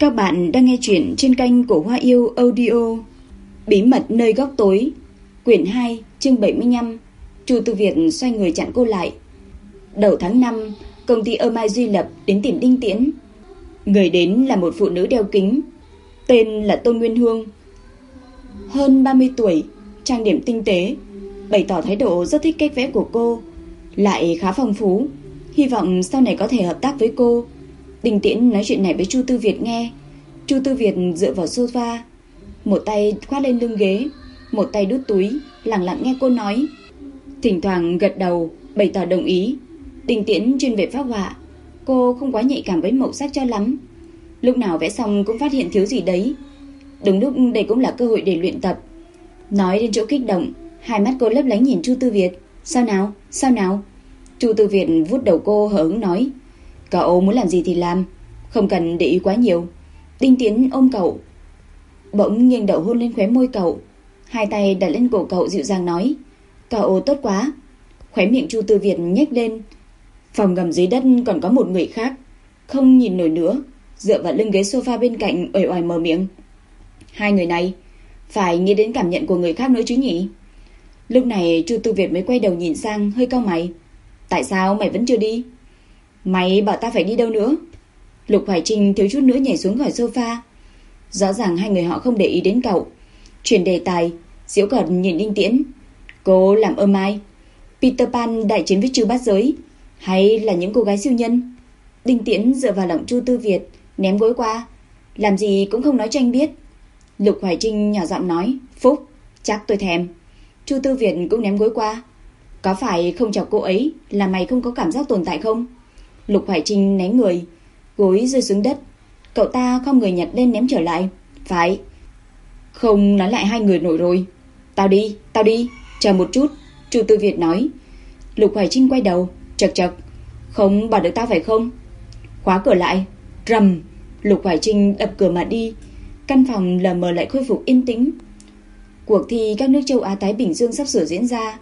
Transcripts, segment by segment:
Các bạn đang nghe chuyện trên kênh của Hoa Yêu Audio. Bí mật nơi góc tối, quyển 2, chương 75. Chu Tư Việt xoay người chặn cô lại. Đầu tháng 5, công ty Mai Duy Lập đến tìm Đinh Tiễn. Người đến là một phụ nữ đeo kính, tên là Tôn Nguyên Hương. Hơn 30 tuổi, trang điểm tinh tế, bày tỏ thái độ rất thích cách vẽ của cô, lại khá phong phú, hy vọng sau này có thể hợp tác với cô. Đinh Tiễn nói chuyện này với Chu Tư Việt nghe. Chu Tư Việt dựa vào sofa, một tay khoác lên lưng ghế, một tay đút túi, lặng lặng nghe cô nói, thỉnh thoảng gật đầu bày tỏ đồng ý. Đinh Tiễn chuyên về phác họa, cô không quá nhạy cảm với màu sắc cho lắm, lúc nào vẽ xong cũng phát hiện thiếu gì đấy. Đúng lúc đây cũng là cơ hội để luyện tập. Nói đến chỗ kích động, hai mắt cô lấp lánh nhìn Chu Tư Việt. Sao nào? Chu Tư Việt vuốt đầu cô hờ hững nói, cậu muốn làm gì thì làm, không cần để ý quá nhiều. Đinh Tiễn ôm cậu, bỗng nghiêng đầu hôn lên khóe môi cậu, hai tay đặt lên cổ cậu dịu dàng nói, cậu tốt quá. Khóe miệng Chu Tư Việt nhếch lên. Phòng ngầm dưới đất còn có một người khác, không nhìn nổi nữa, dựa vào lưng ghế sofa bên cạnh uể oải mở miệng, hai người này phải nghĩ đến cảm nhận của người khác nữa chứ nhỉ. Lúc này Chu Tư Việt mới quay đầu nhìn sang, hơi cau mày. Tại sao mày vẫn chưa đi? Mày bảo ta phải đi đâu nữa? Lục Hoài Trinh thiếu chút nữa nhảy xuống khỏi sofa. Rõ ràng hai người họ không để ý đến cậu. Chuyển đề tài, giễu cợt nhìn Đinh Tiễn. Cô làm Mai, Peter Pan đại chiến với trừ bát giới, hay là những cô gái siêu nhân? Đinh Tiễn dựa vào lòng Chu Tư Việt, ném gối qua, làm gì cũng không nói cho anh biết. Lục Hoài Trinh nhỏ giọng nói, Phúc, chắc tôi thèm. Chu Tư Việt cũng ném gối qua. Có phải không chọc cô ấy là mày không có cảm giác tồn tại không? Lục Hoài Trinh né người, gối rơi xuống đất. Cậu ta khom người nhặt lên ném trở lại. Phải. Không nói lại hai người nổi rồi. Tao đi, chờ một chút. Chu Tư Việt nói. Lục Hoài Trinh quay đầu, chật. Không bảo được tao phải không? Khóa cửa lại. Rầm. Lục Hoài Trinh đập cửa mà đi. Căn phòng lờ mờ lại khôi phục yên tĩnh. Cuộc thi các nước châu Á Thái Bình Dương sắp sửa diễn ra,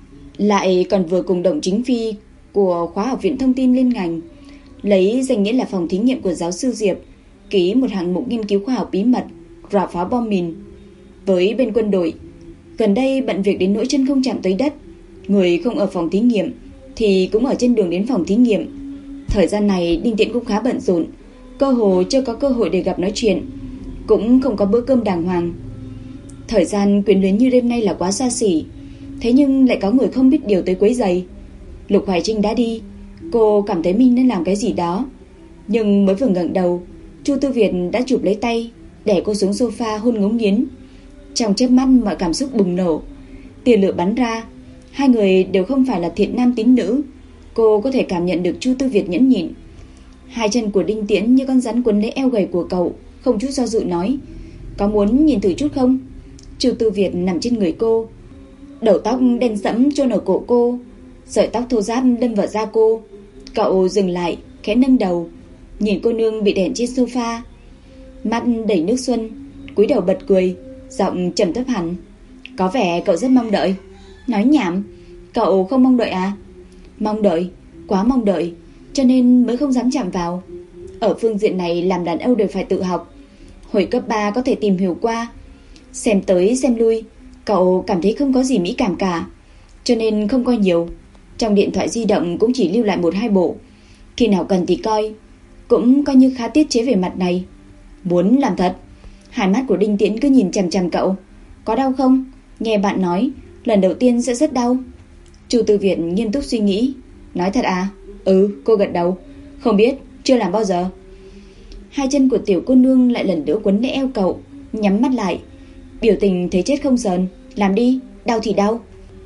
lại còn vừa cùng đồng chính phi của khóa học viện thông tin liên ngành, lấy danh nghĩa là phòng thí nghiệm của giáo sư Diệp, ký một hạng mục nghiên cứu khoa học bí mật rà phá bom mìn. Với bên quân đội, gần đây bận việc đến nỗi chân không chạm tới đất, người không ở phòng thí nghiệm thì cũng ở trên đường đến phòng thí nghiệm. Thời gian này Đinh Tiễn cũng khá bận rộn, cơ hồ chưa có cơ hội để gặp nói chuyện, cũng không có bữa cơm đàng hoàng. Thời gian quyến luyến như đêm nay là quá xa xỉ, thế nhưng lại có người không biết điều tới quấy rầy. Lục Hoài Trinh đã đi, cô cảm thấy mình nên làm cái gì đó, nhưng mới vừa ngẩng đầu, Chu Tư Việt đã chụp lấy tay, đè cô xuống sofa hôn ngấu nghiến. Trong chớp mắt mọi cảm xúc bùng nổ, tia lửa bắn ra. Hai người đều không phải là thiện nam tín nữ, cô có thể cảm nhận được Chu Tư Việt nhẫn nhịn. Hai chân của Đinh Tiễn như con rắn quấn lấy eo gầy của cậu, không chút do dự nói, có muốn nhìn thử chút không? Chu Tư Việt nằm trên người cô, đầu tóc đen sẫm chôn ở cổ cô, sợi tóc thô ráp đâm vào da cô. Cậu dừng lại, khẽ nâng đầu, nhìn cô nương bị đèn trên sofa, mắt đầy nước xuân, cúi đầu bật cười, giọng trầm thấp hẳn. Có vẻ cậu rất mong đợi. Nói nhảm, cậu không mong đợi à? Mong đợi, quá mong đợi, cho nên mới không dám chạm vào. Ở phương diện này làm đàn ông đều phải tự học. Hồi cấp 3 có thể tìm hiểu qua, xem tới xem lui, cậu cảm thấy không có gì mỹ cảm cả, cho nên không coi nhiều. Trong điện thoại di động cũng chỉ lưu lại 1-2 bộ, khi nào cần thì coi, cũng coi như khá tiết chế về mặt này. Muốn làm thật. Hai mắt của Đinh Tiễn cứ nhìn chằm chằm cậu. Có đau không? Nghe bạn nói lần đầu tiên sẽ rất đau. Chu Tư Việt nghiêm túc suy nghĩ. Nói thật à? Ừ, cô gật đầu. Không biết, chưa làm bao giờ. Hai chân của tiểu cô nương lại lần nữa quấn lấy eo cậu, nhắm mắt lại, biểu tình thấy chết không sờn. Làm đi, đau thì đau.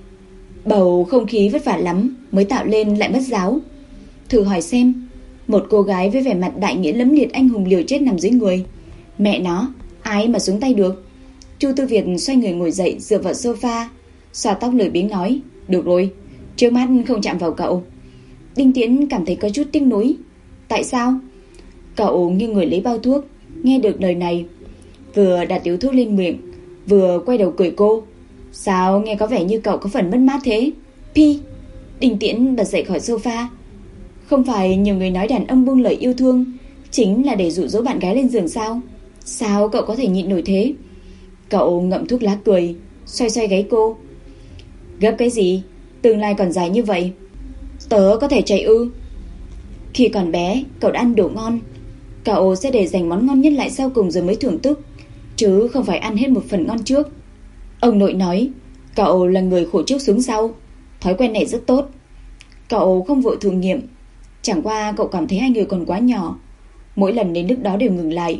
Bầu không khí vất vả lắm mới tạo lên lại mất giáo. Thử hỏi xem, một cô gái với vẻ mặt đại nghĩa lẫm liệt anh hùng liều chết nằm dưới người, mẹ nó, ai mà xuống tay được? Chu Tư Việt xoay người ngồi dậy, dựa vào sofa, xoa tóc lười biếng nói, được rồi, trước mắt không chạm vào cậu. Đinh Tiễn cảm thấy có chút tiếc nuối. Tại sao? Cậu nghiêng người lấy bao thuốc, nghe được lời này, vừa đặt điếu thuốc lên miệng, vừa quay đầu cười cô. Sao nghe có vẻ như cậu có phần mất mát thế? Pi. Đinh Tiễn bật dậy khỏi sofa. Không phải nhiều người nói đàn ông buông lời yêu thương Chính là để dụ dỗ bạn gái lên giường sao? Sao cậu có thể nhịn nổi thế? Cậu ngậm thuốc lá cười, xoay xoay gáy cô. Gấp cái gì? Tương lai còn dài như vậy. Tớ có thể chạy ư? Khi còn bé, cậu đã ăn đồ ngon. Cậu sẽ để dành món ngon nhất lại sau cùng rồi mới thưởng thức, chứ không phải ăn hết một phần ngon trước. Ông nội nói, cậu là người khổ trước sướng sau. Thói quen này rất tốt. Cậu không vội thử nghiệm. Chẳng qua cậu cảm thấy hai người còn quá nhỏ. Mỗi lần đến lúc đó đều ngừng lại.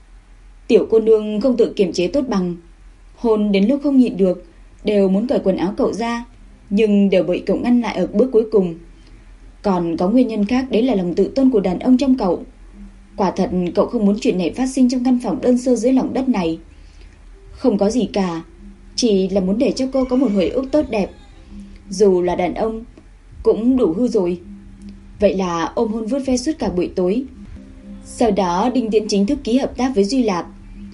Tiểu cô nương không tự kiềm chế tốt bằng. Hôn đến lúc không nhịn được, đều muốn cởi quần áo cậu ra, nhưng đều bị cậu ngăn lại ở bước cuối cùng. Còn có nguyên nhân khác, đấy là lòng tự tôn của đàn ông trong cậu. Quả thật cậu không muốn chuyện này phát sinh trong căn phòng đơn sơ dưới lòng đất này. Không có gì cả, chỉ là muốn để cho cô có một hồi ức tốt đẹp. Dù là đàn ông cũng đủ hư rồi. Vậy là ôm hôn vuốt ve suốt cả buổi tối. Sau đó Đinh Tiễn chính thức ký hợp tác với Duy Lạp.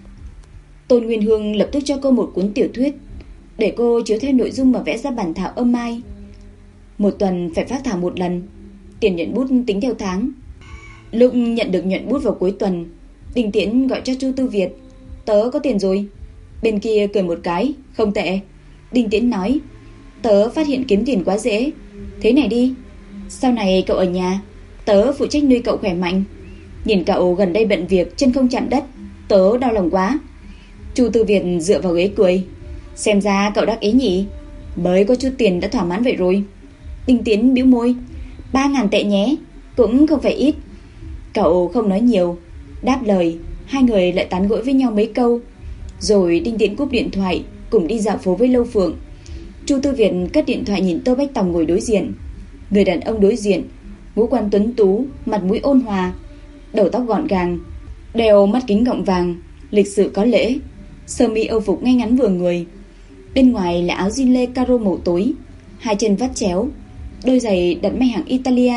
Tôn Nguyên Hương lập tức cho cô một cuốn tiểu thuyết, để cô chiếu theo nội dung mà vẽ ra bản thảo âm mai. Một tuần phải phát thảo một lần. Tiền nhuận bút tính theo tháng. Lúc nhận được nhuận bút vào cuối tuần, Đinh Tiễn gọi cho Chu Tư Việt. Tớ có tiền rồi. Bên kia cười một cái. Không tệ. Đinh Tiễn nói, tớ phát hiện kiếm tiền quá dễ. Thế này đi, sau này cậu ở nhà, tớ phụ trách nuôi cậu khỏe mạnh. Nhìn cậu gần đây bận việc, chân không chạm đất, tớ đau lòng quá. Chu Tư Việt dựa vào ghế cười. Xem ra cậu đắc ý nhỉ. Mới có chút tiền đã thỏa mãn vậy rồi. Đinh Tiễn bĩu môi. 3.000 tệ nhé. Cũng không phải ít. Cậu không nói nhiều, đáp lời. Hai người lại tán gẫu với nhau mấy câu. Rồi Đinh Tiễn cúp điện thoại, cùng đi dạo phố với Lâu Phượng. Chu Tư Việt cất điện thoại nhìn Tô Bách Tòng ngồi đối diện. Người đàn ông đối diện, ngũ quan tuấn tú, mặt mũi ôn hòa, đầu tóc gọn gàng, đeo mắt kính gọng vàng, lịch sự có lễ, sơ mi âu phục ngay ngắn vừa người. Bên ngoài là áo jean lê caro màu tối, hai chân vắt chéo, đôi giày đặt may hàng Italia.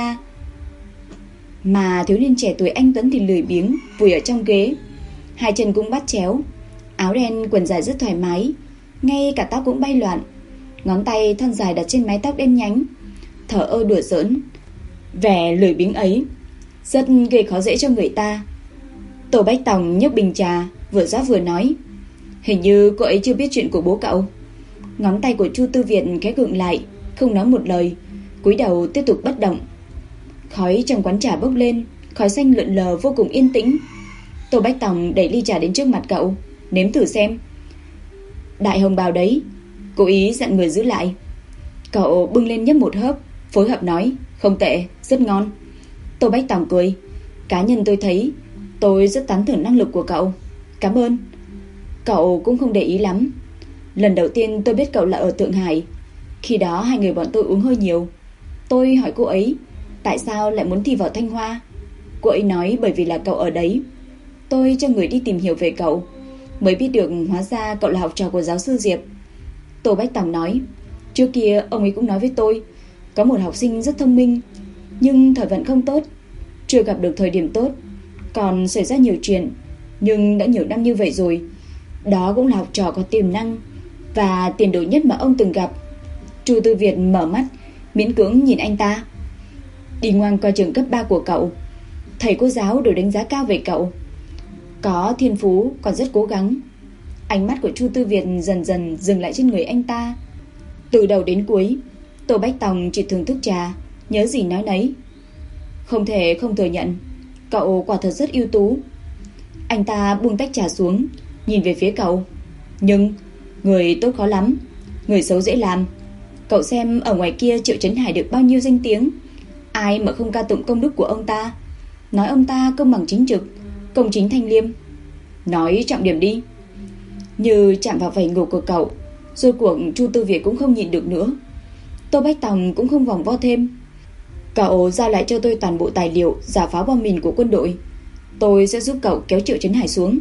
Mà thiếu niên trẻ tuổi anh tuấn thì lười biếng, vùi ở trong ghế, hai chân cũng vắt chéo, áo đen quần dài rất thoải mái, ngay cả tóc cũng bay loạn, ngón tay thon dài đặt trên mái tóc đen nhánh, thở ơ đùa giỡn. Vẻ lười biếng ấy rất gây khó dễ cho người ta. Tô Bách Tòng nhấc bình trà, vừa rót vừa nói, hình như cô ấy chưa biết chuyện của bố cậu. Ngón tay của Chu Tư Việt khẽ gượng lại, không nói một lời, cúi đầu tiếp tục bất động. Khói trong quán trà bốc lên, khói xanh lượn lờ vô cùng yên tĩnh. Tô Bách Tòng đẩy ly trà đến trước mặt cậu, nếm thử xem. Đại hồng bào đấy, cố ý dặn người giữ lại. Cậu bưng lên nhấp một hớp, phối hợp nói, không tệ, rất ngon. Tô Bách Tòng cười, cá nhân tôi thấy, tôi rất tán thưởng năng lực của cậu. Cảm ơn. Cậu cũng không để ý lắm. Lần đầu tiên tôi biết cậu là ở Thượng Hải. Khi đó hai người bọn tôi uống hơi nhiều. Tôi hỏi cô ấy tại sao lại muốn thi vào Thanh Hoa. Cô ấy nói bởi vì là cậu ở đấy. Tôi cho người đi tìm hiểu về cậu, mới biết được hóa ra cậu là học trò của giáo sư Diệp. Tô Bách Tòng nói, trước kia ông ấy cũng nói với tôi, có một học sinh rất thông minh, nhưng thời vận không tốt, chưa gặp được thời điểm tốt, còn xảy ra nhiều chuyện. Nhưng đã nhiều năm như vậy rồi, đó cũng là học trò có tiềm năng và tiền đồ nhất mà ông từng gặp. Chu Tư Việt mở mắt, miễn cưỡng nhìn anh ta. Đi ngoan qua trường cấp 3 của cậu, thầy cô giáo đều đánh giá cao về cậu. Có thiên phú, còn rất cố gắng. Ánh mắt của Chu Tư Việt dần dần dừng lại trên người anh ta. Từ đầu đến cuối, Tô Bách Tòng chỉ thưởng thức trà, nhớ gì nói nấy. Không thể không thừa nhận, cậu quả thật rất ưu tú. Anh ta buông tách trà xuống, nhìn về phía cậu. Nhưng người tốt khó lắm, người xấu dễ làm. Cậu xem ở ngoài kia Triệu Chấn Hải được bao nhiêu danh tiếng, ai mà không ca tụng công đức của ông ta, nói ông ta công bằng chính trực, công chính thanh liêm. Nói trọng điểm đi. Như chạm vào vảy ngược của cậu, rồi cuộc Chu Tư Việt cũng không nhịn được nữa. Tô Bách Tòng cũng không vòng vo thêm. Cậu giao lại cho tôi toàn bộ tài liệu giả phá bom mìn của quân đội, tôi sẽ giúp cậu kéo Triệu Chấn Hải xuống.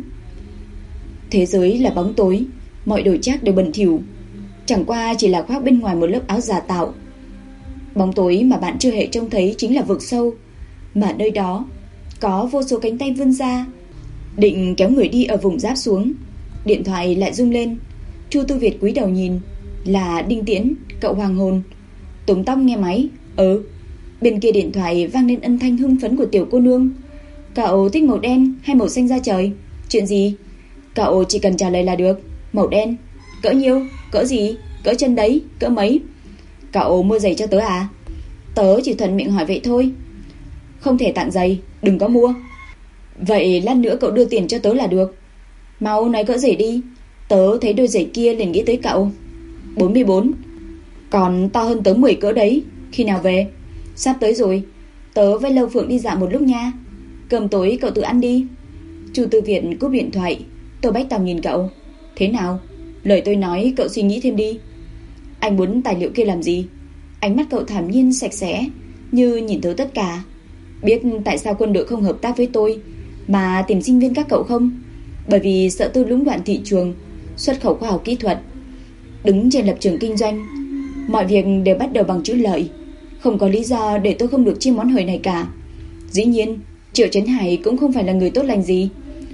Thế giới là bóng tối, mọi đồ chắc đều bẩn thỉu, chẳng qua chỉ là khoác bên ngoài một lớp áo giả tạo. Bóng tối mà bạn chưa hề trông thấy chính là vực sâu, mà nơi đó có vô số cánh tay vươn ra, định kéo người đi ở vùng giáp xuống. Điện thoại lại rung lên. Chu Tư Việt cúi đầu nhìn, là Đinh Tiễn. Cậu hoàng hồn, túm tóc nghe máy. Bên kia điện thoại vang lên âm thanh hưng phấn của tiểu cô nương. Cậu thích màu đen hay màu xanh da trời? Chuyện gì? Cậu chỉ cần trả lời là được. Màu đen. Cỡ nhiêu? Cỡ gì? Cỡ chân đấy? Cỡ mấy? Cậu mua giày cho tớ à? Tớ chỉ thuận miệng hỏi vậy thôi. Không thể tặng giày, đừng có mua. Vậy lát nữa cậu đưa tiền cho tớ là được. Mau nói cỡ giày đi. Tớ thấy đôi giày kia liền nghĩ tới cậu. 44. Còn to hơn tớ 10 cỡ đấy. Khi nào về? Sắp tới rồi. Tớ với Lâu Phượng đi dạo một lúc nha. Cơm tối cậu tự ăn đi. Chu Tư Việt cúp điện thoại. Tô Bách Tòng nhìn cậu. Thế nào? Lời tôi nói cậu suy nghĩ thêm đi. Anh muốn tài liệu kia làm gì? Ánh mắt cậu thản nhiên sạch sẽ, như nhìn thấu tất cả. Biết tại sao quân đội không hợp tác với tôi mà tìm sinh viên các cậu không? Bởi vì sợ tôi lũng đoạn thị trường, xuất khẩu khoa học kỹ thuật. Đứng trên lập trường kinh doanh, mọi việc đều bắt đầu bằng chữ lợi. Không có lý do để tôi không được chia món hời này cả. Dĩ nhiên Triệu Trấn Hải cũng không phải là người tốt lành gì.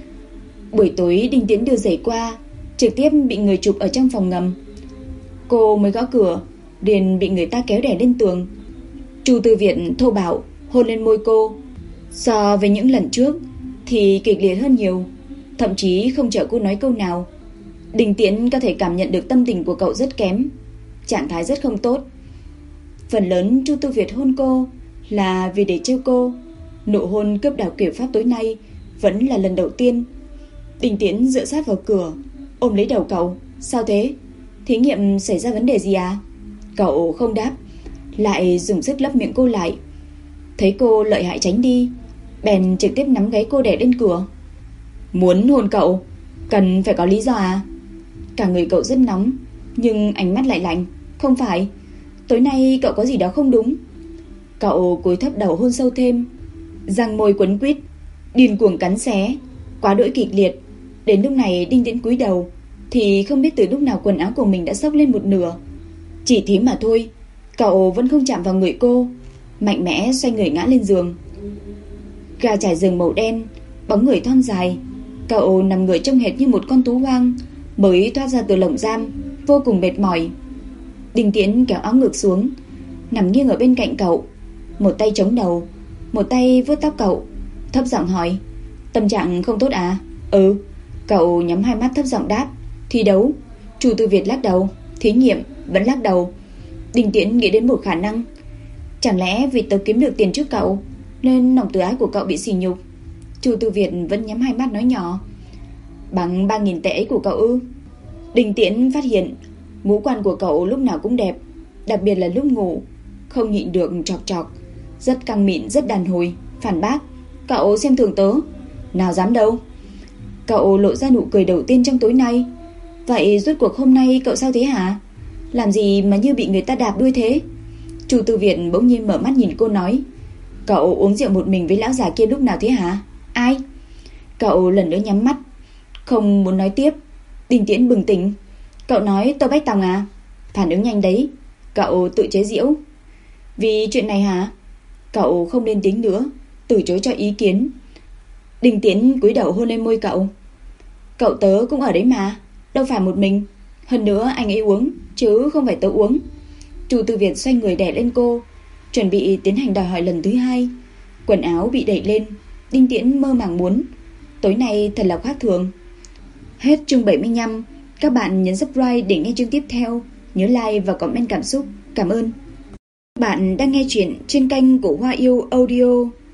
Buổi tối Đinh Tiễn đưa giày qua, trực tiếp bị người chụp ở trong phòng ngầm. Cô mới gõ cửa liền bị người ta kéo đè lên tường. Chu Tư Việt thô bạo hôn lên môi cô. So với những lần trước thì kịch liệt hơn nhiều, thậm chí không chờ cô nói câu nào. Đinh Tiễn có thể cảm nhận được tâm tình của cậu rất kém, trạng thái rất không tốt. Phần lớn Chu Tư Việt hôn cô là vì để trêu cô. Nụ hôn cướp đảo kiểu Pháp tối nay vẫn là lần đầu tiên. Đinh Tiễn dựa sát vào cửa, ôm lấy đầu cậu. Sao thế? Thí nghiệm xảy ra vấn đề gì à? Cậu không đáp, lại dùng sức lấp miệng cô lại. Thấy cô lợi hại tránh đi, bèn trực tiếp nắm gáy cô đè lên cửa. Muốn hôn cậu cần phải có lý do à? Cả người cậu rất nóng, nhưng ánh mắt lại lạnh. Không phải, tối nay cậu có gì đó không đúng. Cậu cúi thấp đầu hôn sâu thêm, răng môi quấn quýt, điên cuồng cắn xé, quá đỗi kịch liệt. Đến lúc này Đinh Tiễn cúi đầu thì không biết từ lúc nào quần áo của mình đã xốc lên một nửa. Chỉ thế mà thôi, cậu vẫn không chạm vào người cô, mạnh mẽ xoay người ngã lên giường. Gà trải giường màu đen, bóng người thon dài. Cậu nằm người trông hệt như một con thú hoang mới thoát ra từ lồng giam, vô cùng mệt mỏi. Đinh Tiễn kéo áo ngược xuống, nằm nghiêng ở bên cạnh cậu, một tay chống đầu, một tay vuốt tóc cậu, thấp giọng hỏi: Tâm trạng không tốt à? Ừ. Cậu nhắm hai mắt thấp giọng đáp: Thi đấu. Chu Tư Việt lắc đầu. Thí nghiệm vẫn lắc đầu. Đinh Tiễn nghĩ đến một khả năng. Chẳng lẽ vì tớ kiếm được tiền trước cậu nên lòng tự ái của cậu bị sỉ nhục? Chu Tư Việt vẫn nhắm hai mắt nói nhỏ: Bằng 3.000 tệ ấy của cậu ư? Đinh Tiễn phát hiện ngũ quan của cậu lúc nào cũng đẹp, đặc biệt là lúc ngủ, không nhịn được chọc chọc. Rất căng mịn, rất đàn hồi. Phản bác: Cậu xem thường tớ. Nào dám đâu. Cậu lộ ra nụ cười đầu tiên trong tối nay. Vậy rốt cuộc hôm nay cậu sao thế hả? Làm gì mà như bị người ta đạp đuôi thế? Chu Tư Việt bỗng nhiên mở mắt nhìn cô nói: Cậu uống rượu một mình với lão già kia lúc nào thế hả? Ai? Cậu lần nữa nhắm mắt, không muốn nói tiếp. Đinh Tiễn bừng tỉnh: Cậu nói Tô Bách Tòng à? Phản ứng nhanh đấy. Cậu tự chế giễu. Vì chuyện này hả? Cậu không lên tiếng nữa, từ chối cho ý kiến. Đinh Tiễn cúi đầu hôn lên môi cậu. Cậu tớ cũng ở đấy mà, đâu phải một mình. Hơn nữa anh ấy uống, chứ không phải tớ uống. Chu Tư Việt xoay người đè lên cô, chuẩn bị tiến hành đòi hỏi lần thứ hai. Quần áo bị đẩy lên. Đinh Tiễn mơ màng muốn. Tối nay thật là khác thường. Hết chương 75. Các bạn nhấn subscribe để nghe chương tiếp theo. Nhớ like và comment cảm xúc. Cảm ơn. Bạn đang nghe chuyện trên kênh của Hoa Yêu Audio.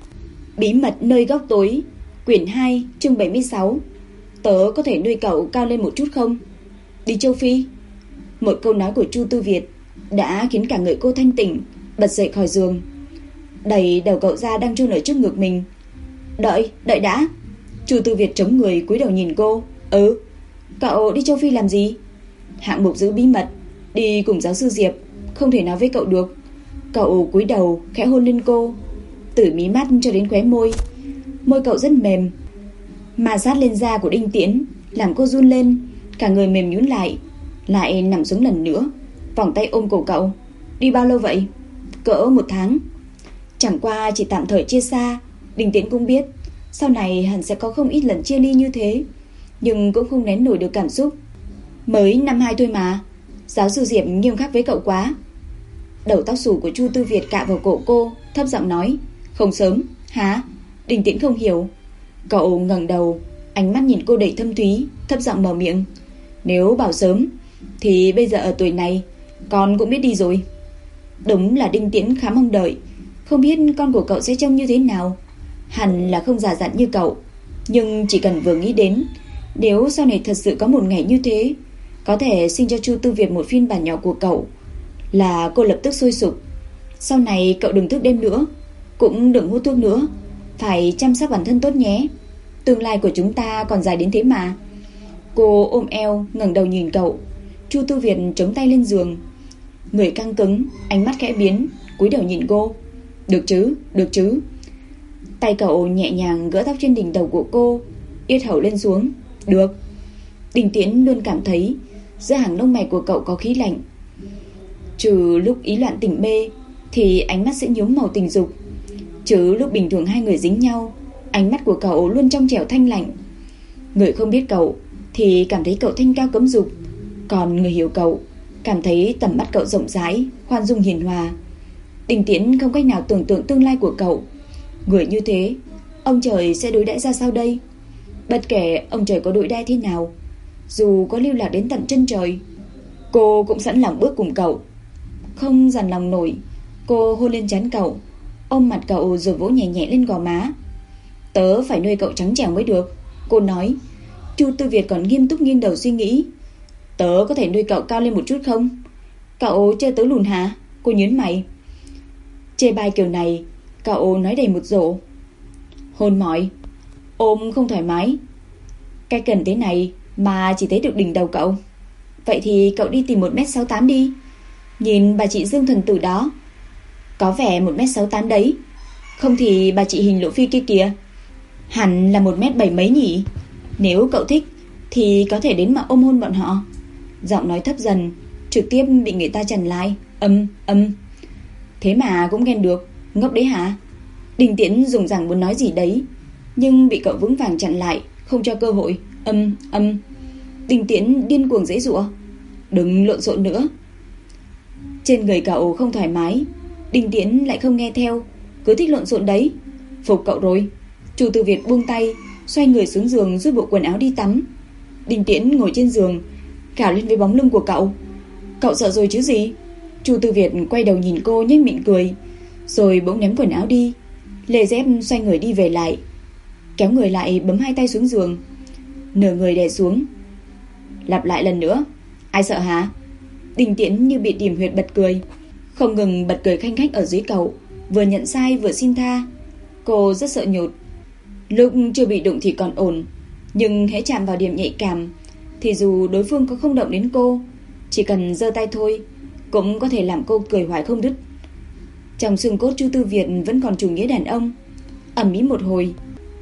Bí mật nơi góc tối, quyển 2, chương 76. Tớ có thể nuôi cậu cao lên một chút không? Đi châu Phi. Một câu nói của Chu Tư Việt đã khiến cả người cô thanh tỉnh, bật dậy khỏi giường, đẩy đầu cậu ra đang chôn ở trước ngực mình. Đợi đã. Chu Tư Việt chống người cúi đầu nhìn cô. Ừ. Cậu đi châu Phi làm gì? Hạng mục giữ bí mật, đi cùng giáo sư Diệp, không thể nói với cậu được. Cậu cúi đầu khẽ hôn lên cô, từ mí mắt cho đến khóe môi. Môi cậu rất mềm, mà sát lên da của Đinh Tiễn làm cô run lên, cả người mềm nhũn lại nằm xuống lần nữa, vòng tay ôm cổ cậu. Đi bao lâu vậy? Cỡ 1 tháng. Chẳng qua chỉ tạm thời chia xa. Đinh Tiễn cũng biết sau này hẳn sẽ có không ít lần chia ly như thế, nhưng cũng không nén nổi được cảm xúc. Mới năm 2 thôi mà. Giáo sư Diệp nghiêm khắc với cậu quá. Đầu tóc xù của Chu Tư Việt cạ vào cổ cô, thấp giọng nói: Không sớm. Hả? Đinh Tiễn không hiểu. Cậu ngẩng đầu, ánh mắt nhìn cô đầy thâm thúy, thấp giọng mở miệng. Nếu bảo sớm thì bây giờ ở tuổi này con cũng biết đi rồi. Đúng là Đinh Tiễn khá mong đợi, không biết con của cậu sẽ trông như thế nào. Hẳn là không già dặn như cậu, nhưng chỉ cần vừa nghĩ đến, nếu sau này thật sự có một ngày như thế, có thể sinh cho Chu Tư Việt một phiên bản nhỏ của cậu, là cô lập tức sôi sục. Sau này cậu đừng thức đêm nữa, cũng đừng hút thuốc nữa, phải chăm sóc bản thân tốt nhé. Tương lai của chúng ta còn dài đến thế mà. Cô ôm eo ngẩng đầu nhìn cậu. Chu Tư Việt chống tay lên giường, người căng cứng, ánh mắt khẽ biến, cúi đầu nhìn cô. Được chứ, được chứ. Tay cậu nhẹ nhàng gỡ tóc trên đỉnh đầu của cô, yết hầu lên xuống. Được. Đinh Tiễn luôn cảm thấy giữa hàng lông mày của cậu có khí lạnh. Trừ lúc ý loạn tỉnh mê thì ánh mắt sẽ nhuốm màu tình dục, chứ lúc bình thường hai người dính nhau, ánh mắt của cậu luôn trong trẻo thanh lạnh. Người không biết cậu thì cảm thấy cậu thanh cao cấm dục, còn người hiểu cậu cảm thấy tầm mắt cậu rộng rãi, khoan dung hiền hòa. Đinh Tiễn không cách nào tưởng tượng tương lai của cậu. Người như thế, ông trời sẽ đối đãi ra sao đây? Bất kể ông trời có đối đãi thế nào, dù có lưu lạc đến tận chân trời, cô cũng sẵn lòng bước cùng cậu. Không dằn lòng nổi, cô hôn lên trán cậu, ôm mặt cậu rồi vỗ nhẹ nhẹ lên gò má. Tớ phải nuôi cậu trắng trẻo mới được, cô nói. Chu Tư Việt còn nghiêm túc nghiêng đầu suy nghĩ. Tớ có thể nuôi cậu cao lên một chút không? Cậu chơi tớ lùn hả? Cô nhớn mày. Chê bai kiểu này, cậu nói đầy một rổ. Hôn mỏi, ôm không thoải mái. Cái cần thế này mà chỉ thấy được đỉnh đầu cậu. Vậy thì cậu đi tìm 1m68 đi. Nhìn bà chị Dương Thần Tử đó, có vẻ 1m68 đấy. Không thì bà chị Hình Lộ Phi kia kìa, hẳn là 1m7 mấy nhỉ. Nếu cậu thích thì có thể đến mà ôm hôn bọn họ. Giọng nói thấp dần, trực tiếp bị người ta chặn lại. Thế mà cũng ghen được, ngốc đấy hả? Đinh Tiễn dùng rằng muốn nói gì đấy, nhưng bị cậu vững vàng chặn lại, không cho cơ hội. Đinh Tiễn điên cuồng giãy giụa. Đừng lộn xộn nữa. Trên người cậu không thoải mái, Đinh Tiễn lại không nghe theo, cứ thích lộn xộn đấy. Phục cậu rồi. Chu Tư Việt buông tay, xoay người xuống giường rút bộ quần áo đi tắm. Đinh Tiễn ngồi trên giường, cào lên với bóng lưng của cậu. Cậu sợ rồi chứ gì? Chu Tư Việt quay đầu nhìn cô nhếch miệng cười, rồi bỗng ném quần áo đi. Lê Dép xoay người đi về lại, kéo người lại bấm hai tay xuống giường, nửa người đè xuống. Lặp lại lần nữa. Ai sợ hả? Đinh Tiễn như bị điểm huyệt bật cười, không ngừng bật cười khanh khách ở dưới cậu, vừa nhận sai vừa xin tha. Cô rất sợ nhột. Lúc chưa bị đụng thì còn ổn, nhưng hễ chạm vào điểm nhạy cảm thì dù đối phương có không động đến cô, chỉ cần giơ tay thôi cũng có thể làm cô cười hoài không đứt. Trong xương cốt Chu Tư Việt vẫn còn chủ nghĩa đàn ông. Ầm ĩ một hồi,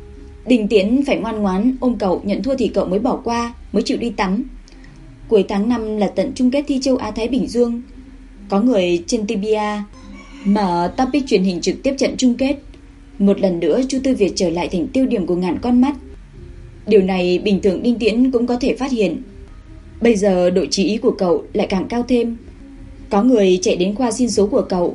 Đinh Tiễn phải ngoan ngoãn ôm cậu nhận thua thì cậu mới bỏ qua, mới chịu đi tắm. Cuối tháng 5 là tận chung kết thi châu Á Thái Bình Dương. Có người trên Tibia mở topic truyền hình trực tiếp trận chung kết. Một lần nữa Chu Tư Việt trở lại thành tiêu điểm của ngàn con mắt. Điều này bình thường Đinh Tiễn cũng có thể phát hiện. Bây giờ độ chí ý của cậu lại càng cao thêm. Có người chạy đến khoa xin số của cậu.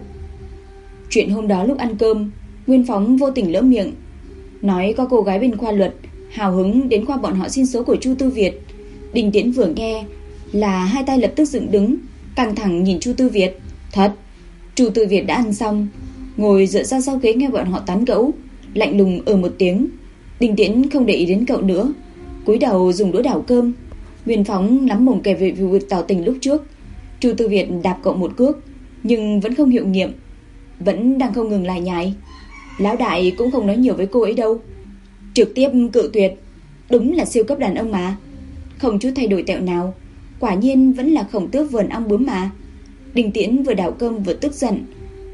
Chuyện hôm đó lúc ăn cơm, Nguyên Phóng vô tình lỡ miệng nói có cô gái bên khoa luật hào hứng đến khoa bọn họ xin số của Chu Tư Việt. Đinh Tiễn vừa nghe là hai tay lập tức dựng đứng, căng thẳng nhìn Chu Tư Việt. Thật. Chu Tư Việt đã ăn xong, ngồi dựa ra sau ghế nghe bọn họ tán gẫu, lạnh lùng một tiếng. Đinh Tiễn không để ý đến cậu nữa, cúi đầu dùng đũa đảo cơm. Nguyên Phóng lắm mồm kể về việc tỏ tình lúc trước. Chu Tư Việt đạp cậu một cước, nhưng vẫn không hiệu nghiệm, vẫn đang không ngừng lại nhải. Lão đại cũng không nói nhiều với cô ấy đâu, trực tiếp cự tuyệt. Đúng là siêu cấp đàn ông mà, không chút thay đổi tẹo nào. Quả nhiên vẫn là Khổng Tước vườn ong bướm mà. Đinh Tiễn vừa đảo cơm vừa tức giận,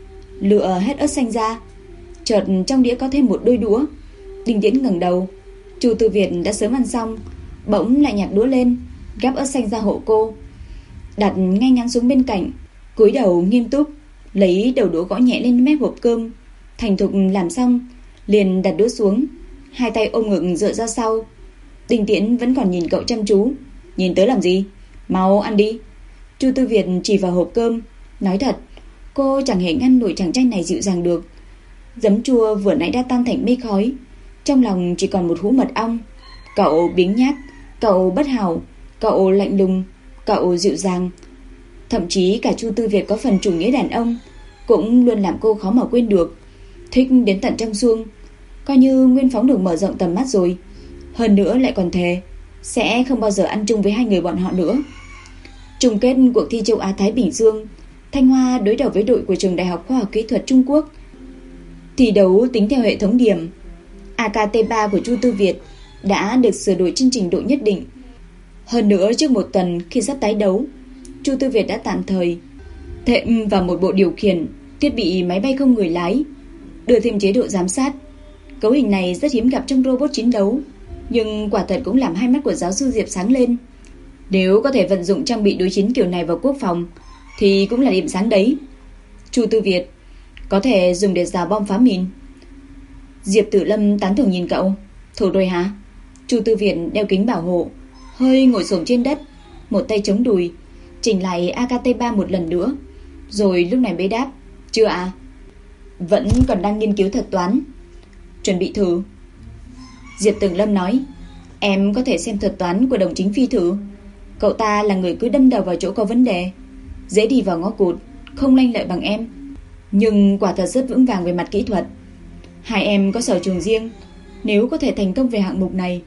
lựa hết ớt xanh ra. Chợt trong đĩa có thêm một đôi đũa. Đinh Tiễn ngẩng đầu, Chu Tư Việt đã sớm ăn xong, bỗng lại nhặt đũa lên, gắp ớt xanh ra hộ cô, đặt ngay ngắn xuống bên cạnh, cúi đầu nghiêm túc lấy đầu đũa gõ nhẹ lên mép hộp cơm. Thành thục làm xong, liền đặt đũa xuống, hai tay ôm ngực dựa ra sau. Đinh Tiễn vẫn còn nhìn cậu chăm chú. Nhìn tớ làm gì? Mau ăn đi. Chu Tư Việt chỉ vào hộp cơm. Nói thật, cô chẳng hề ngăn nổi chàng trai này dịu dàng được. Giấm chua vừa nãy đã tan thành mây khói, Trong lòng chỉ còn một hũ mật ong. Cậu biếng nhác, cậu bất hảo, cậu lạnh lùng, cậu dịu dàng. Thậm chí cả Chu Tư Việt có phần chủ nghĩa đàn ông cũng luôn làm cô khó mà quên được. Thích đến tận trong xương. Coi như Nguyên Phóng được mở rộng tầm mắt rồi. Hơn nữa lại còn thề sẽ không bao giờ ăn chung với hai người bọn họ nữa. Chung kết cuộc thi châu Á Thái Bình Dương, Thanh Hoa đối đầu với đội của trường Đại học Khoa học Kỹ thuật Trung Quốc. Thi đấu tính theo hệ thống điểm. AKT3 của Chu Tư Việt đã được sửa đổi trên trình độ nhất định. Hơn nữa trước một tuần khi sắp tái đấu, Chu Tư Việt đã tạm thời thêm vào một bộ điều khiển thiết bị máy bay không người lái, đưa thêm chế độ giám sát. Cấu hình này rất hiếm gặp trong robot chiến đấu, nhưng quả thật cũng làm hai mắt của giáo sư Diệp sáng lên. Nếu có thể vận dụng trang bị đối chiến kiểu này vào quốc phòng thì cũng là điểm sáng đấy. Chu Tư Việt có thể dùng để rào bom phá mìn. Diệp Tử Lâm tán thưởng nhìn cậu. Thổi rồi hả? Chu Tư Việt đeo kính bảo hộ, hơi ngồi xổm trên đất, một tay chống đùi, chỉnh lại AKT3 một lần nữa, rồi lúc này mới đáp. Chưa à? Vẫn còn đang nghiên cứu thuật toán. Chuẩn bị thử. Diệp Tử Lâm nói. Em có thể xem thuật toán của đồng chính Phi thử. Cậu ta là người cứ đâm đầu vào chỗ có vấn đề, dễ đi vào ngõ cụt, không lanh lợi bằng em, nhưng quả thật rất vững vàng về mặt kỹ thuật. Hai em có sở trường riêng, nếu có thể thành công về hạng mục này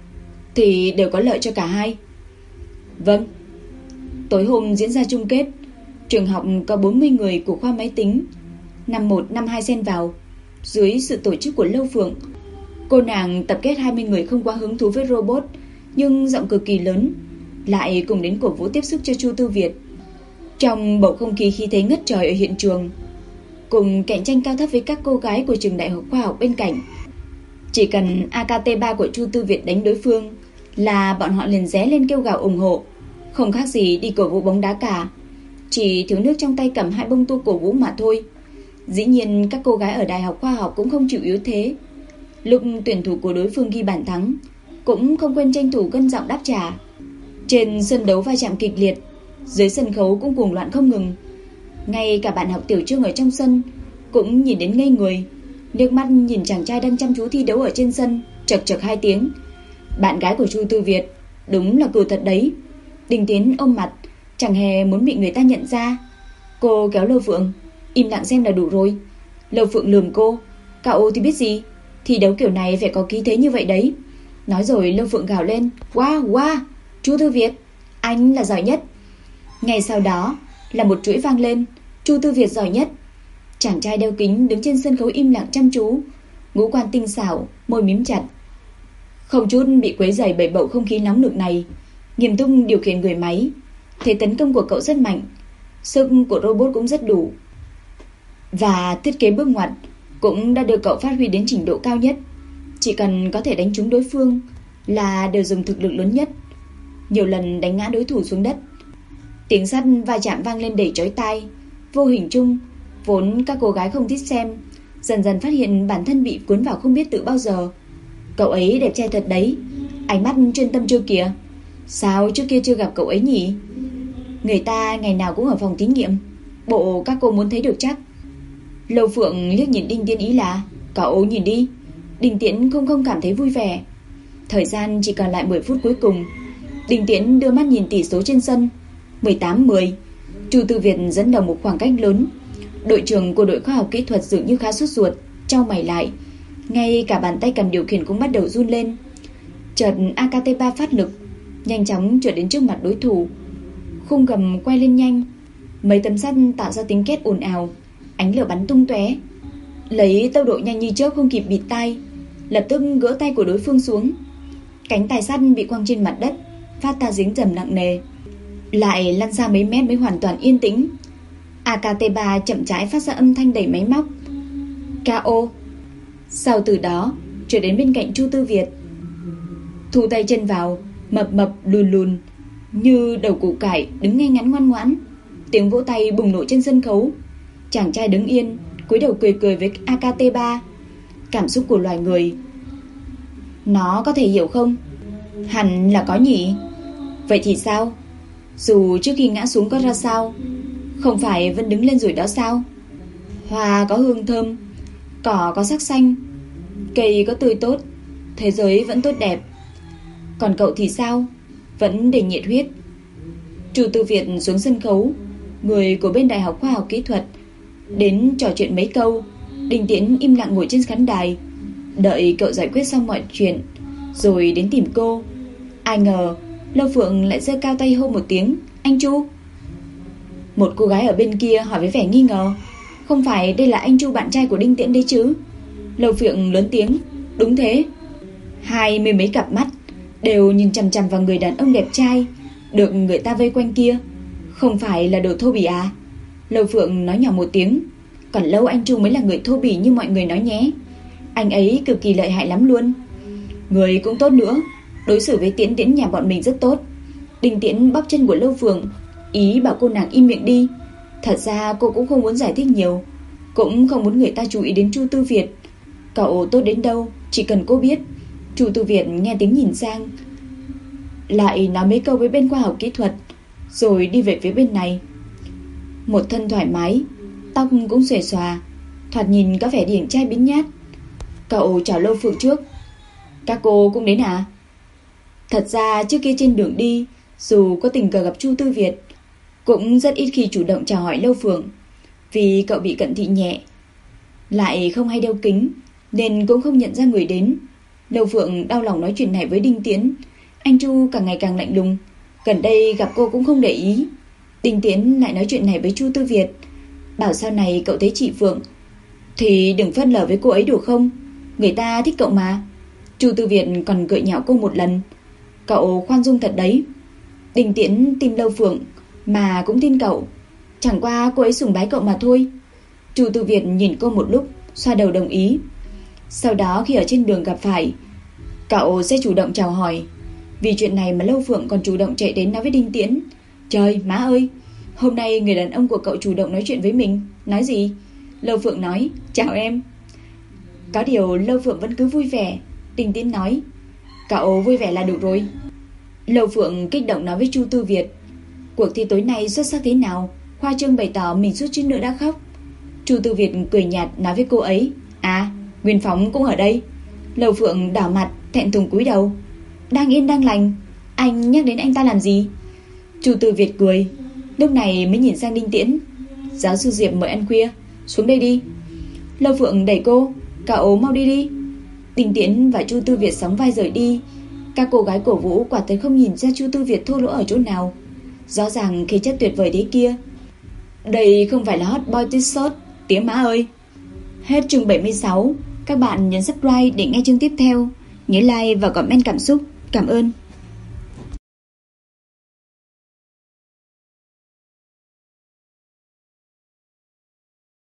thì đều có lợi cho cả hai. Vâng. Tối hôm diễn ra chung kết, trường học có 40 người của khoa máy tính, năm 1, năm 2 xen vào, dưới sự tổ chức của Lâu Phượng. Cô nàng tập kết 20 người không quá hứng thú với robot, nhưng giọng cực kỳ lớn, lại cùng đến cổ vũ tiếp sức cho Chu Tư Việt. Trong bầu không khí khí thế ngất trời ở hiện trường, cùng cạnh tranh cao thấp với các cô gái của trường Đại học Khoa học bên cạnh, chỉ cần AKT3 của Chu Tư Việt đánh đối phương là bọn họ liền ré lên kêu gào ủng hộ, không khác gì đi cổ vũ bóng đá cả, chỉ thiếu nước trong tay cầm hai bông tua cổ vũ mà thôi. Dĩ nhiên các cô gái ở Đại học Khoa học cũng không chịu yếu thế. Lúc tuyển thủ của đối phương ghi bàn thắng, cũng không quên tranh thủ cân giọng đáp trả. Trên sân đấu va chạm kịch liệt, dưới sân khấu cũng cuồng loạn không ngừng. Ngay cả bạn học tiểu trương ở trong sân cũng nhìn đến ngây người, nước mắt nhìn chàng trai đang chăm chú thi đấu ở trên sân, chật chật hai tiếng. Bạn gái của Chu Tư Việt đúng là cừu thật đấy. Đình Tiến ôm mặt, chẳng hề muốn bị người ta nhận ra. Cô kéo Lâu Phượng, im lặng xem là đủ rồi. Lâu Phượng lườm cô. Cậu thì biết gì, thi đấu kiểu này phải có khí thế như vậy đấy. Nói rồi Lâu Phượng gào lên. Wow, wow, Chu Tư Việt, anh là giỏi nhất. Ngay sau đó là một chuỗi vang lên. Chu Tư Việt giỏi nhất. Chàng trai đeo kính đứng trên sân khấu im lặng chăm chú, ngũ quan tinh xảo, môi mím chặt, không chút bị quấy rầy bởi bầu không khí nóng nực này. Nghiêm túc điều khiển người máy. Thế tấn công của cậu rất mạnh, sức của robot cũng rất đủ, và thiết kế bước ngoặt cũng đã được cậu phát huy đến trình độ cao nhất. Chỉ cần có thể đánh trúng đối phương là đều dùng thực lực lớn nhất, nhiều lần đánh ngã đối thủ xuống đất. Tiếng sắt va chạm vang lên đầy chói tai. Vô hình chung, vốn các cô gái không thích xem, dần dần phát hiện bản thân bị cuốn vào không biết từ bao giờ. Cậu ấy đẹp trai thật đấy, ánh mắt chuyên tâm chưa kìa. Sao trước kia chưa gặp cậu ấy nhỉ? Người ta ngày nào cũng ở phòng thí nghiệm, bộ các cô muốn thấy được chắc. Lâu Phượng liếc nhìn Đinh Tiến ý là, cậu nhìn đi. Đinh Tiến không cảm thấy vui vẻ. Thời gian chỉ còn lại 10 phút cuối cùng. Đinh Tiến đưa mắt nhìn tỷ số trên sân, 18-10. Chu Tư Việt dẫn đầu một khoảng cách lớn. Đội trưởng của đội khoa học kỹ thuật dường như khá sốt ruột, chau mày lại. Ngay cả bàn tay cầm điều khiển cũng bắt đầu run lên. Chợt AKT3 phát lực, nhanh chóng trở đến trước mặt đối thủ. Khung gầm quay lên nhanh, mấy tấm sắt tạo ra tiếng két ồn ào, ánh lửa bắn tung tóe. Lấy tốc độ nhanh như chớp không kịp bịt tai, lập tức gỡ tay của đối phương xuống. Cánh tay sắt bị quăng trên mặt đất, phát ra tiếng rầm nặng nề, lại lăn ra mấy mét mới hoàn toàn yên tĩnh. AKT3 chậm rãi phát ra âm thanh đầy máy móc. KO. Sau từ đó trở đến bên cạnh Chu Tư Việt, thu tay chân vào, mập mập lùn lùn như đầu củ cải, đứng ngay ngắn ngoan ngoãn. Tiếng vỗ tay bùng nổ trên sân khấu. Chàng trai đứng yên, cúi đầu cười cười với AKT3. Cảm xúc của loài người, nó có thể hiểu không? Hẳn là có nhỉ. Vậy thì sao? Dù trước khi ngã xuống có ra sao, không phải vẫn đứng lên rồi đó sao? Hoa có hương thơm, cỏ có sắc xanh, cây có tươi tốt, Thế giới vẫn tốt đẹp. Còn cậu thì sao? Vẫn đầy nhiệt huyết. Chu Tư Việt xuống sân khấu. Người của bên Đại học Khoa học Kỹ thuật đến trò chuyện mấy câu. Đinh Tiễn im lặng ngồi trên khán đài, đợi cậu giải quyết xong mọi chuyện rồi đến tìm cô. Ai ngờ Lâu Phượng lại giơ cao tay hô một tiếng: "Anh Chu!" Một cô gái ở bên kia hỏi với vẻ nghi ngờ: "Không phải đây là anh Chu bạn trai của Đinh Tiễn đấy chứ?" Lâu Phượng lớn tiếng: "Đúng thế." Hai mươi mấy cặp mắt đều nhìn chằm chằm vào người đàn ông đẹp trai được người ta vây quanh kia. "Không phải là đồ thô bỉ à?" Lâu Phượng nói nhỏ một tiếng: "Còn Lâu anh Chu mới là người thô bỉ như mọi người nói nhé. Anh ấy cực kỳ lợi hại lắm luôn. Người cũng tốt nữa, đối xử với Tiễn Tiễn nhà bọn mình rất tốt." Đinh Tiễn bóp chân của Lâu Phượng, ý bảo cô nàng im miệng đi. Thật ra cô cũng không muốn giải thích nhiều, cũng không muốn người ta chú ý đến Chu Tư Việt. Cậu tốt đến đâu chỉ cần cô biết. Chu Tư Việt nghe tiếng nhìn sang, lại nói mấy câu với bên khoa học kỹ thuật, rồi đi về phía bên này. Một thân thoải mái, tóc cũng xuề xòa, thoạt nhìn có vẻ điển trai biến nhát. Cậu chào Lâu Phượng trước: "Các cô cũng đến à?" Thật ra trước kia trên đường đi, dù có tình cờ gặp Chu Tư Việt, cũng rất ít khi chủ động chào hỏi Lâu Phượng. Vì cậu bị cận thị nhẹ, lại không hay đeo kính, nên cũng không nhận ra người đến. Lâu Phượng đau lòng nói chuyện này với Đinh Tiễn. Anh Chu càng ngày càng lạnh lùng, gần đây gặp cô cũng không để ý. Đinh Tiễn lại nói chuyện này với Chu Tư Việt, bảo sau này cậu thấy chị Phượng thì đừng phớt lờ với cô ấy được không? Người ta thích cậu mà. Chu Tư Việt còn gợi nhạo cô một lần: "Cậu khoan dung thật đấy." Đinh Tiễn tin Lâu Phượng mà cũng tin cậu, chẳng qua cô ấy sùng bái cậu mà thôi. Chu Tư Việt nhìn cô một lúc, xoa đầu đồng ý. Sau đó khi ở trên đường gặp phải, cậu sẽ chủ động chào hỏi. Vì chuyện này mà Lâu Phượng còn chủ động chạy đến nói với Đinh Tiễn: "Trời, má ơi, hôm nay người đàn ông của cậu chủ động nói chuyện với mình." "Nói gì?" Lâu Phượng nói: "Chào em." Có điều Lâu Phượng vẫn cứ vui vẻ. Đinh Tiễn nói: "Cậu vui vẻ là được rồi." Lâu Phượng kích động nói với Chu Tư Việt: "Cuộc thi tối nay xuất sắc thế nào? Khoa trương bày tỏ mình suốt chút nữa đã khóc." Chu Tư Việt cười nhạt nói với cô ấy: "À, Nguyên Phóng cũng ở đây." Lâu Phượng đỏ mặt thẹn thùng cúi đầu: "Đang yên đang lành, anh nhắc đến anh ta làm gì?" Chu Tư Việt cười, lúc này mới nhìn sang Đinh Tiễn: "Giáo sư Diệp mời ăn khuya, xuống đây đi." Lâu Phượng đẩy cô: "Cậu mau đi đi." Đinh Tiễn và Chu Tư Việt sóng vai rời đi. Các cô gái cổ vũ quả thật không nhìn ra Chu Tư Việt thô lỗ ở chỗ nào. Rõ ràng khí chất tuyệt vời thế kia. Đây không phải là hot boy t-shirt, tía má ơi. Hết chương 76. Các bạn nhấn subscribe để nghe chương tiếp theo. Nhớ like và comment cảm xúc. Cảm ơn.